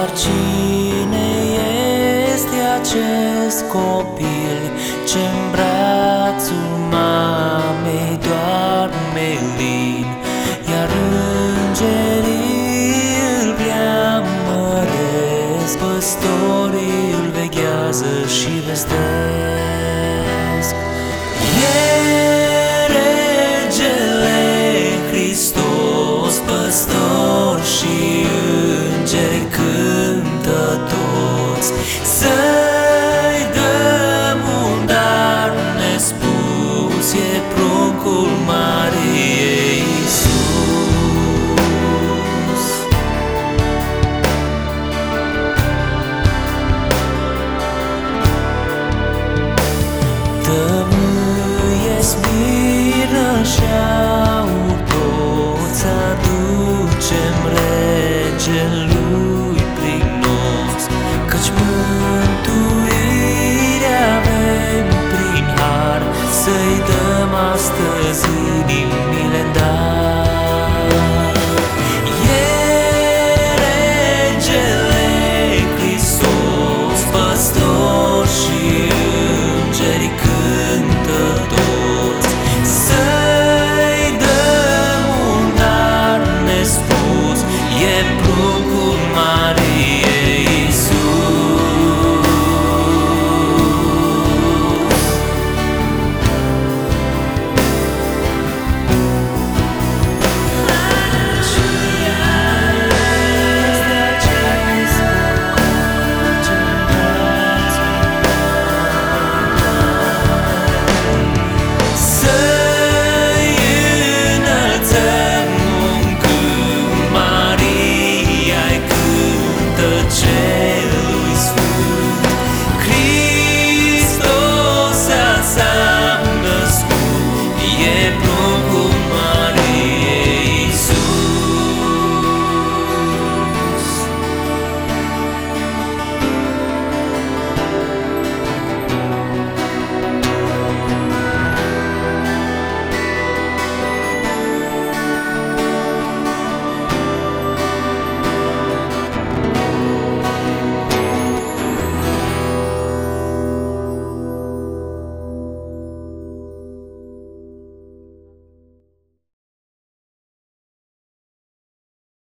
Dar cine este acest copil ce-n brațul mamei doarme lin, iar îngerii îl preamăresc, păstorii îl veghează și vestesc. E regele Hristos, păstor și îngeri cântă toți, să-i dăm un dar nespus, e pruncul Mariei Iisus. Tămâie, smirnă și